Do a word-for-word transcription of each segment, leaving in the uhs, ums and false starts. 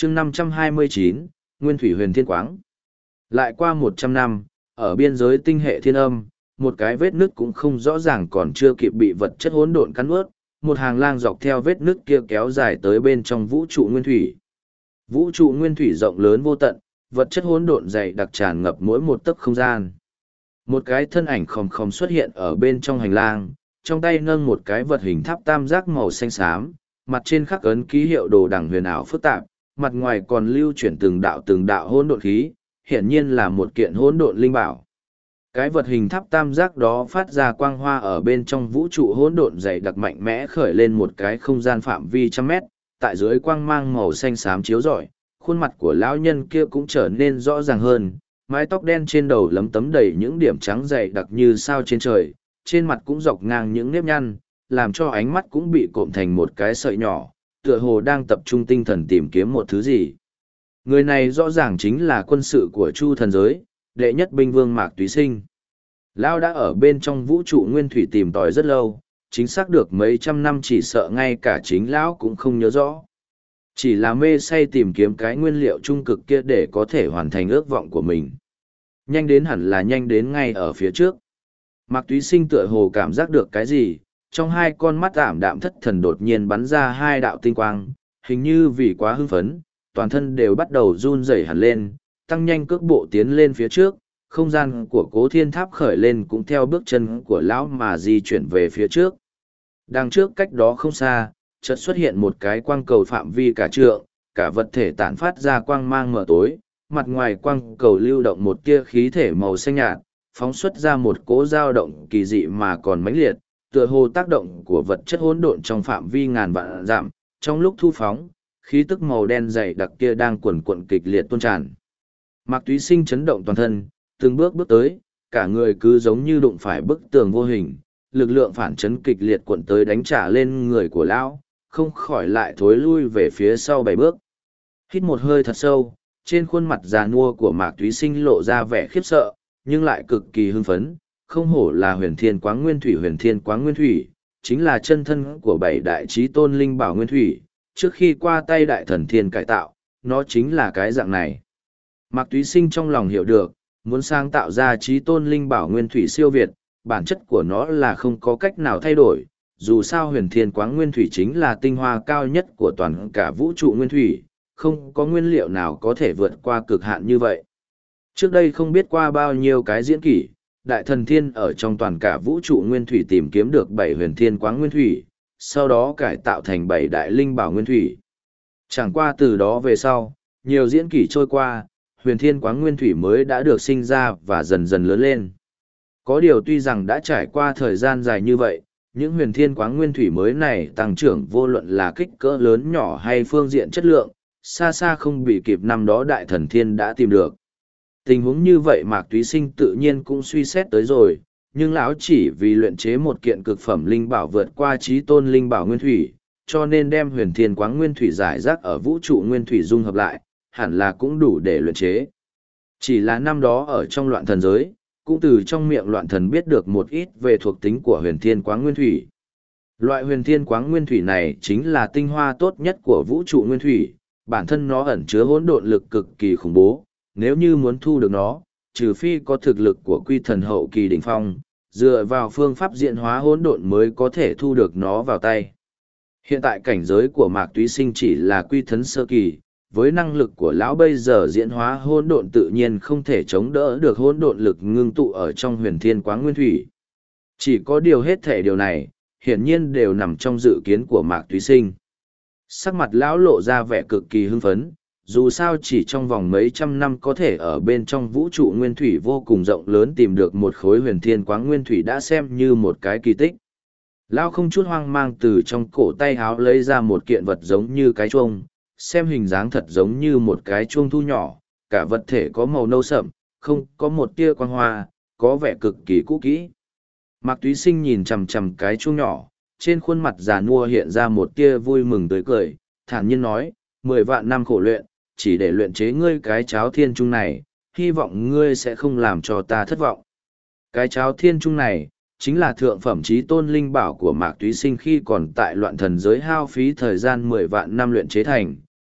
chương năm trăm hai mươi chín, Nguyên Thủy Huyền Thiên Quáng. Lại qua một trăm năm, ở biên giới tinh hệ thiên âm, một cái vết nứt cũng không rõ ràng còn chưa kịp bị vật chất hỗn độn cắn ướt, một hàng lang dọc theo vết nứt kia kéo dài tới bên trong vũ trụ nguyên thủy. Vũ trụ nguyên thủy rộng lớn vô tận, vật chất hỗn độn dày đặc tràn ngập mỗi một tấc không gian. Một cái thân ảnh khom khom xuất hiện ở bên trong hành lang, trong tay nâng một cái vật hình tháp tam giác màu xanh xám, mặt trên khắc ấn ký hiệu đồ đằng huyền ảo phức tạp, mặt ngoài còn lưu chuyển từng đạo từng đạo hỗn độn khí, hiển nhiên là một kiện hỗn độn linh bảo. Cái vật hình tháp tam giác đó phát ra quang hoa ở bên trong vũ trụ hỗn độn dày đặc mạnh mẽ khởi lên một cái không gian phạm vi trăm mét, tại dưới quang mang màu xanh xám chiếu rọi, khuôn mặt của lão nhân kia cũng trở nên rõ ràng hơn, mái tóc đen trên đầu lấm tấm đầy những điểm trắng dày đặc như sao trên trời, trên mặt cũng dọc ngang những nếp nhăn, làm cho ánh mắt cũng bị cộm thành một cái sợi nhỏ, tựa hồ đang tập trung tinh thần tìm kiếm một thứ gì. Người này rõ ràng chính là quân sự của Chu thần giới, đệ nhất binh vương Mạc Túy Sinh. Lão đã ở bên trong vũ trụ nguyên thủy tìm tòi rất lâu, chính xác được mấy trăm năm chỉ sợ ngay cả chính lão cũng không nhớ rõ. Chỉ là mê say tìm kiếm cái nguyên liệu trung cực kia để có thể hoàn thành ước vọng của mình. Nhanh đến hẳn là nhanh đến ngay ở phía trước. Mạc Túy Sinh tựa hồ cảm giác được cái gì, trong hai con mắt ảm đạm thất thần đột nhiên bắn ra hai đạo tinh quang, hình như vì quá hưng phấn, toàn thân đều bắt đầu run rẩy hẳn lên, tăng nhanh cước bộ tiến lên phía trước, không gian của Cố Thiên Tháp khởi lên cũng theo bước chân của lão mà di chuyển về phía trước. Đằng trước cách đó không xa, chợt xuất hiện một cái quang cầu phạm vi cả trượng, cả vật thể tản phát ra quang mang mờ tối, mặt ngoài quang cầu lưu động một tia khí thể màu xanh nhạt, phóng xuất ra một cỗ dao động kỳ dị mà còn mãnh liệt, tựa hồ tác động của vật chất hỗn độn trong phạm vi ngàn vạn dặm, trong lúc thu phóng, khí tức màu đen dày đặc kia đang quần quận kịch liệt tuôn tràn. Mạc Túy Sinh chấn động toàn thân, từng bước bước tới, cả người cứ giống như đụng phải bức tường vô hình, lực lượng phản chấn kịch liệt cuộn tới đánh trả lên người của lão, không khỏi lại thối lui về phía sau bảy bước. Hít một hơi thật sâu, trên khuôn mặt già nua của Mạc Túy Sinh lộ ra vẻ khiếp sợ, nhưng lại cực kỳ hưng phấn, không hổ là Huyền Thiên Quáng Nguyên Thủy. Huyền Thiên Quáng Nguyên Thủy chính là chân thân của bảy đại chí tôn linh bảo nguyên thủy, trước khi qua tay đại thần thiên cải tạo, nó chính là cái dạng này. Mạc Túy Sinh trong lòng hiểu được, muốn sáng tạo ra chí tôn linh bảo nguyên thủy siêu việt, bản chất của nó là không có cách nào thay đổi, dù sao Huyền Thiên Quáng Nguyên Thủy chính là tinh hoa cao nhất của toàn cả vũ trụ nguyên thủy, không có nguyên liệu nào có thể vượt qua cực hạn như vậy. Trước đây không biết qua bao nhiêu cái diễn kỷ, đại thần thiên ở trong toàn cả vũ trụ nguyên thủy tìm kiếm được bảy huyền thiên quáng nguyên thủy, sau đó cải tạo thành bảy đại linh bảo nguyên thủy. Chẳng qua từ đó về sau, nhiều diễn kỷ trôi qua, huyền thiên quáng nguyên thủy mới đã được sinh ra và dần dần lớn lên. Có điều tuy rằng đã trải qua thời gian dài như vậy, những huyền thiên quáng nguyên thủy mới này tăng trưởng vô luận là kích cỡ lớn nhỏ hay phương diện chất lượng, xa xa không bị kịp năm đó đại thần thiên đã tìm được. Tình huống như vậy Mạc Túy Sinh tự nhiên cũng suy xét tới rồi, nhưng lão chỉ vì luyện chế một kiện cực phẩm linh bảo vượt qua chí tôn linh bảo nguyên thủy, cho nên đem huyền thiên quáng nguyên thủy giải rác ở vũ trụ nguyên thủy dung hợp lại, hẳn là cũng đủ để luyện chế. Chỉ là năm đó ở trong loạn thần giới, cũng từ trong miệng loạn thần biết được một ít về thuộc tính của huyền thiên quáng nguyên thủy. Loại huyền thiên quáng nguyên thủy này chính là tinh hoa tốt nhất của vũ trụ nguyên thủy, bản thân nó ẩn chứa hỗn độn lực cực kỳ khủng bố, nếu như muốn thu được nó, trừ phi có thực lực của quy thần hậu kỳ đỉnh phong, dựa vào phương pháp diễn hóa hỗn độn mới có thể thu được nó vào tay. Hiện tại cảnh giới của Mạc Túy Sinh chỉ là quy thần sơ kỳ, với năng lực của lão bây giờ diễn hóa hỗn độn tự nhiên không thể chống đỡ được hỗn độn lực ngưng tụ ở trong huyền thiên quáng nguyên thủy. Chỉ có điều hết thể điều này, hiển nhiên đều nằm trong dự kiến của Mạc Túy Sinh. Sắc mặt lão lộ ra vẻ cực kỳ hưng phấn, dù sao chỉ trong vòng mấy trăm năm có thể ở bên trong vũ trụ nguyên thủy vô cùng rộng lớn tìm được một khối huyền thiên quáng nguyên thủy đã xem như một cái kỳ tích. Lão không chút hoang mang từ trong cổ tay háo lấy ra một kiện vật giống như cái chuông, xem hình dáng thật giống như một cái chuông thu nhỏ, cả vật thể có màu nâu sậm, không có một tia quang hoa, có vẻ cực kỳ cũ kỹ. Mạc Túy Sinh nhìn chằm chằm cái chuông nhỏ, trên khuôn mặt già nua hiện ra một tia vui mừng tươi cười, thản nhiên nói, mười vạn năm khổ luyện, chỉ để luyện chế ngươi cái cháo thiên trung này, hy vọng ngươi sẽ không làm cho ta thất vọng. Cái cháo thiên trung này, chính là thượng phẩm chí tôn linh bảo của Mạc Túy Sinh khi còn tại loạn thần giới hao phí thời gian mười vạn năm luyện chế thành,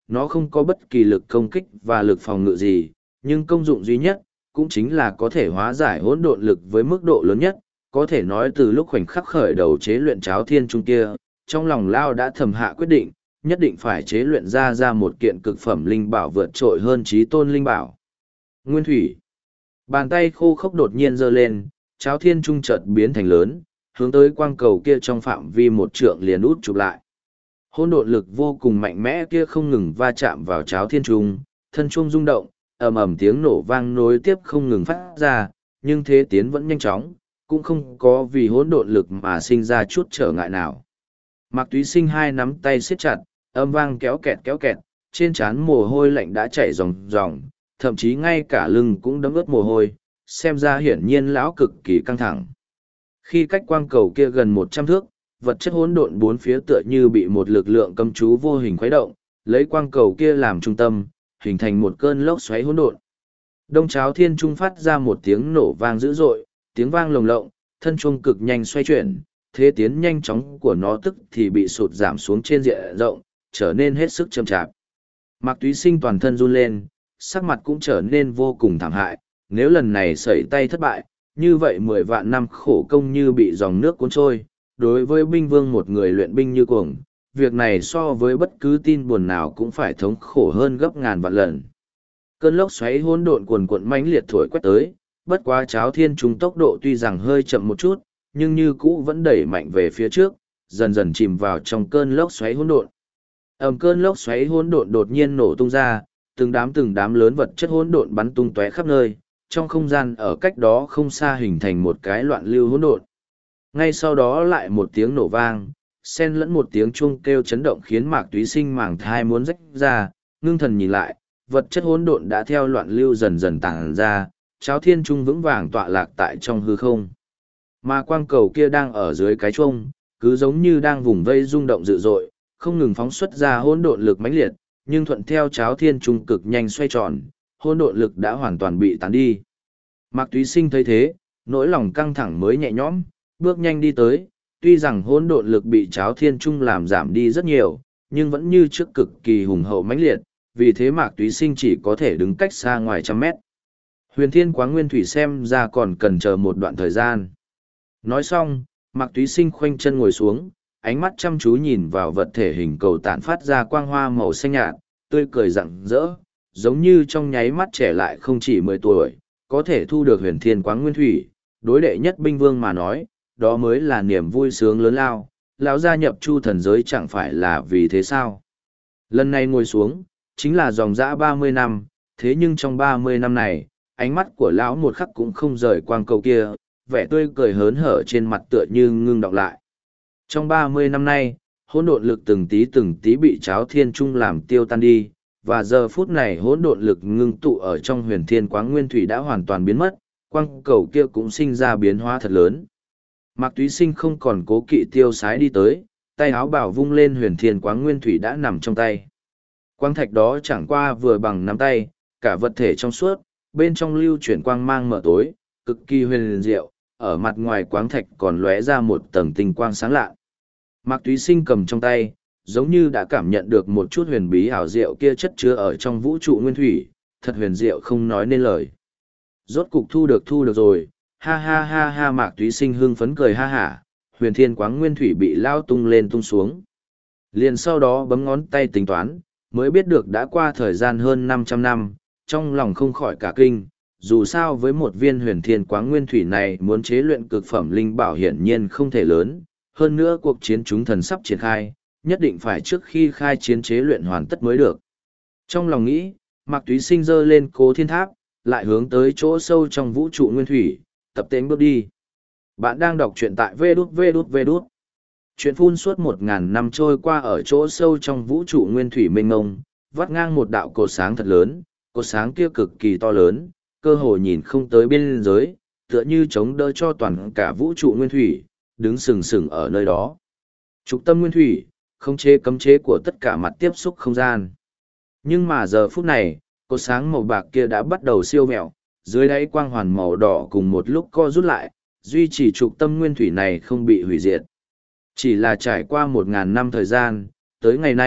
nó không có bất kỳ lực công kích và lực phòng ngự gì, nhưng công dụng duy nhất, cũng chính là có thể hóa giải hỗn độn lực với mức độ lớn nhất, có thể nói từ lúc khoảnh khắc khởi đầu chế luyện cháo thiên trung kia, trong lòng Lao đã thầm hạ quyết định, nhất định phải chế luyện ra ra một kiện cực phẩm linh bảo vượt trội hơn chí tôn linh bảo. Nguyên thủy. Bàn tay khô khốc đột nhiên giơ lên, cháo thiên trung chợt biến thành lớn, hướng tới quang cầu kia trong phạm vi một trượng liền út chụp lại. Hỗn độn lực vô cùng mạnh mẽ kia không ngừng va chạm vào cháo thiên trung, thân trung rung động, ầm ầm tiếng nổ vang nối tiếp không ngừng phát ra, nhưng thế tiến vẫn nhanh chóng, cũng không có vì hỗn độn lực mà sinh ra chút trở ngại nào. Mạc Túy Sinh hai nắm tay siết chặt, âm vang kéo kẹt kéo kẹt, trên trán mồ hôi lạnh đã chảy ròng ròng, thậm chí ngay cả lưng cũng đẫm ướt mồ hôi, xem ra hiển nhiên lão cực kỳ căng thẳng. Khi cách quang cầu kia gần một trăm thước, vật chất hỗn độn bốn phía tựa như bị một lực lượng cấm chú vô hình khuấy động, lấy quang cầu kia làm trung tâm, hình thành một cơn lốc xoáy hỗn độn. Đông cháo thiên trung phát ra một tiếng nổ vang dữ dội, tiếng vang lồng lộng, thân chuông cực nhanh xoay chuyển, thế tiến nhanh chóng của nó tức thì bị sụt giảm xuống trên diện rộng, trở nên hết sức chậm chạp. Mạc Túy Sinh toàn thân run lên, sắc mặt cũng trở nên vô cùng thảm hại, nếu lần này sẩy tay thất bại, như vậy mười vạn năm khổ công như bị dòng nước cuốn trôi. Đối với binh vương một người luyện binh như cuồng, việc này so với bất cứ tin buồn nào cũng phải thống khổ hơn gấp ngàn vạn lần. Cơn lốc xoáy hỗn độn cuồn cuộn mãnh liệt thổi quét tới, bất quá cháo thiên trung tốc độ tuy rằng hơi chậm một chút, nhưng như cũ vẫn đẩy mạnh về phía trước, dần dần chìm vào trong cơn lốc xoáy hỗn độn. Ầm cơn lốc xoáy hỗn độn đột nhiên nổ tung ra, từng đám từng đám lớn vật chất hỗn độn bắn tung tóe khắp nơi, trong không gian ở cách đó không xa hình thành một cái loạn lưu hỗn độn. Ngay sau đó lại một tiếng nổ vang, xen lẫn một tiếng chuông kêu chấn động khiến Mạc Túy Sinh màng thai muốn rách ra, ngưng thần nhìn lại, vật chất hỗn độn đã theo loạn lưu dần dần tàng ra, cháo thiên trung vững vàng tọa lạc tại trong hư không. Mà quang cầu kia đang ở dưới cái chuông, cứ giống như đang vùng vây rung động dữ dội, không ngừng phóng xuất ra hỗn độn lực mãnh liệt, nhưng thuận theo cháo thiên trung cực nhanh xoay tròn, hỗn độn lực đã hoàn toàn bị tán đi. Mạc Túy Sinh thấy thế, nỗi lòng căng thẳng mới nhẹ nhõm, bước nhanh đi tới, tuy rằng hỗn độn lực bị cháo thiên trung làm giảm đi rất nhiều, nhưng vẫn như trước cực kỳ hùng hậu mãnh liệt, vì thế Mạc Túy Sinh chỉ có thể đứng cách xa ngoài trăm mét. Huyền Thiên Quáng Nguyên Thủy xem ra còn cần chờ một đoạn thời gian. Nói xong, Mạc Túy Sinh khoanh chân ngồi xuống, ánh mắt chăm chú nhìn vào vật thể hình cầu tản phát ra quang hoa màu xanh nhạt, tươi cười rạng rỡ, giống như trong nháy mắt trẻ lại không chỉ mười tuổi, có thể thu được Huyền Thiên Quáng Nguyên Thủy, đối đệ nhất binh vương mà nói, đó mới là niềm vui sướng lớn lao, lão gia nhập Chu thần giới chẳng phải là vì thế sao? Lần này ngồi xuống, chính là dòng dã ba mươi năm, thế nhưng trong ba mươi năm này, ánh mắt của lão một khắc cũng không rời quang cầu kia, vẻ tươi cười hớn hở trên mặt tựa như ngưng đọng lại. Trong ba mươi năm nay, hỗn độn lực từng tí từng tí bị cháo thiên trung làm tiêu tan đi, và giờ phút này hỗn độn lực ngưng tụ ở trong Huyền Thiên Quáng Nguyên Thủy đã hoàn toàn biến mất, quang cầu kia cũng sinh ra biến hóa thật lớn. Mạc Túy Sinh không còn cố kỵ tiêu sái đi tới, tay áo bảo vung lên Huyền Thiên Quáng Nguyên Thủy đã nằm trong tay. Quang thạch đó chẳng qua vừa bằng nắm tay, cả vật thể trong suốt, bên trong lưu chuyển quang mang mở tối, cực kỳ huyền diệu, ở mặt ngoài quáng thạch còn lóe ra một tầng tinh quang sáng lạ. Mạc Túy Sinh cầm trong tay, giống như đã cảm nhận được một chút huyền bí ảo diệu kia chất chứa ở trong vũ trụ nguyên thủy, thật huyền diệu không nói nên lời. Rốt cục thu được thu được rồi, ha ha ha ha. Mạc Túy Sinh hưng phấn cười ha hả, Huyền Thiên Quáng Nguyên Thủy bị lao tung lên tung xuống. Liền sau đó bấm ngón tay tính toán, mới biết được đã qua thời gian hơn năm trăm năm, trong lòng không khỏi cả kinh, dù sao với một viên Huyền Thiên Quáng Nguyên Thủy này muốn chế luyện cực phẩm linh bảo hiển nhiên không thể lớn, hơn nữa cuộc chiến chúng thần sắp triển khai, nhất định phải trước khi khai chiến chế luyện hoàn tất mới được. Trong lòng nghĩ, Mạc Túy Sinh giơ lên Cố Thiên Tháp, lại hướng tới chỗ sâu trong vũ trụ nguyên thủy, tập tễnh bước đi. Bạn đang đọc truyện tại vê đút vê đút vê đút. Chuyện phun suốt một ngàn năm trôi qua ở chỗ sâu trong vũ trụ nguyên thủy mênh mông, vắt ngang một đạo cột sáng thật lớn, cột sáng kia cực kỳ to lớn, cơ hồ nhìn không tới biên giới, tựa như chống đỡ cho toàn cả vũ trụ nguyên thủy, đứng sừng sừng ở nơi đó. Trục tâm nguyên thủy, khống chế cấm chế của tất cả mặt tiếp xúc không gian. Nhưng mà giờ phút này, cột sáng màu bạc kia đã bắt đầu siêu vẹo, dưới đáy quang hoàn màu đỏ cùng một lúc co rút lại, duy trì trục tâm nguyên thủy này không bị hủy diệt. Chỉ là trải qua một ngàn năm thời gian, tới ngày nay,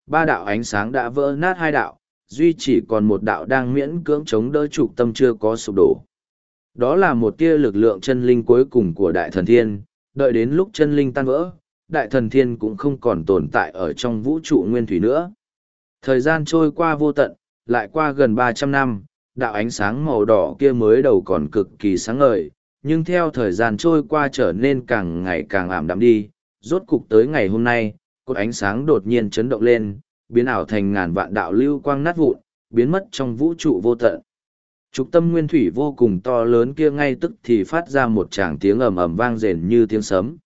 ba đạo ánh sáng đã vỡ nát hai đạo, duy chỉ còn một đạo đang miễn cưỡng chống đỡ trục tâm chưa có sụp đổ. Đó là một tia lực lượng chân linh cuối cùng của đại thần thiên, đợi đến lúc chân linh tan vỡ, đại thần thiên cũng không còn tồn tại ở trong vũ trụ nguyên thủy nữa. Thời gian trôi qua vô tận, lại qua gần ba trăm năm, đạo ánh sáng màu đỏ kia mới đầu còn cực kỳ sáng ngời, nhưng theo thời gian trôi qua trở nên càng ngày càng ảm đạm đi, rốt cục tới ngày hôm nay, cột ánh sáng đột nhiên chấn động lên, biến ảo thành ngàn vạn đạo lưu quang nát vụn, biến mất trong vũ trụ vô tận. Trục tâm nguyên thủy vô cùng to lớn kia ngay tức thì phát ra một tràng tiếng ầm ầm vang rền như tiếng sấm,